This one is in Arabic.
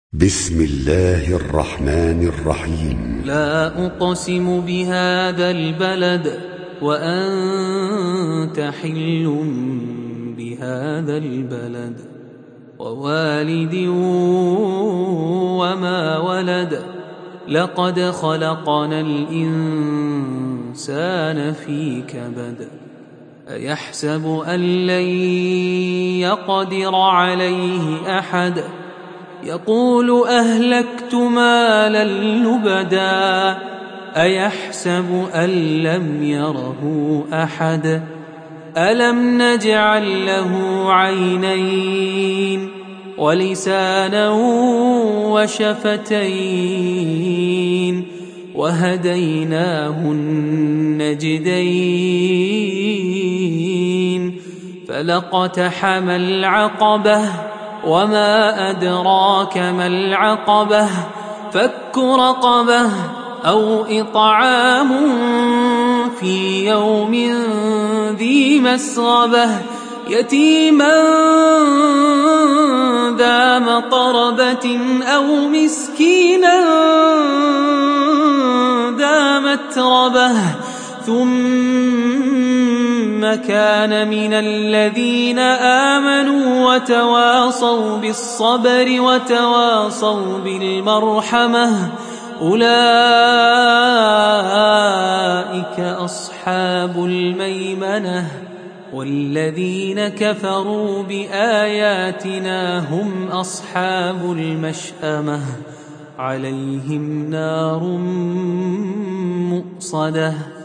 بسم الله الرحمن الرحيم. لا أقسم بهذا البلد وأنت حل بهذا البلد ووالد وما ولد لقد خلقنا الإنسان في كبد أيحسب أن لن يقدر عليه أحد يقول أهلكت مالا لبدا أيحسب أن لم يره أحد ألم نجعل له عينين ولسانا وشفتين وهديناه النجدين فلاقتحم العقبة وما أدراك ما العقبة فك رقبة أو إطعام في يوم ذي مسغبة يتيما ذا مقربة أو مسكينا ذا متربة ثم كان من الذين آمنوا وتواصوا بالصبر وتواصوا بالمرحمة أولئك أصحاب الميمنة والذين كفروا بآياتنا هم أصحاب المشأمة عليهم نار مؤصدة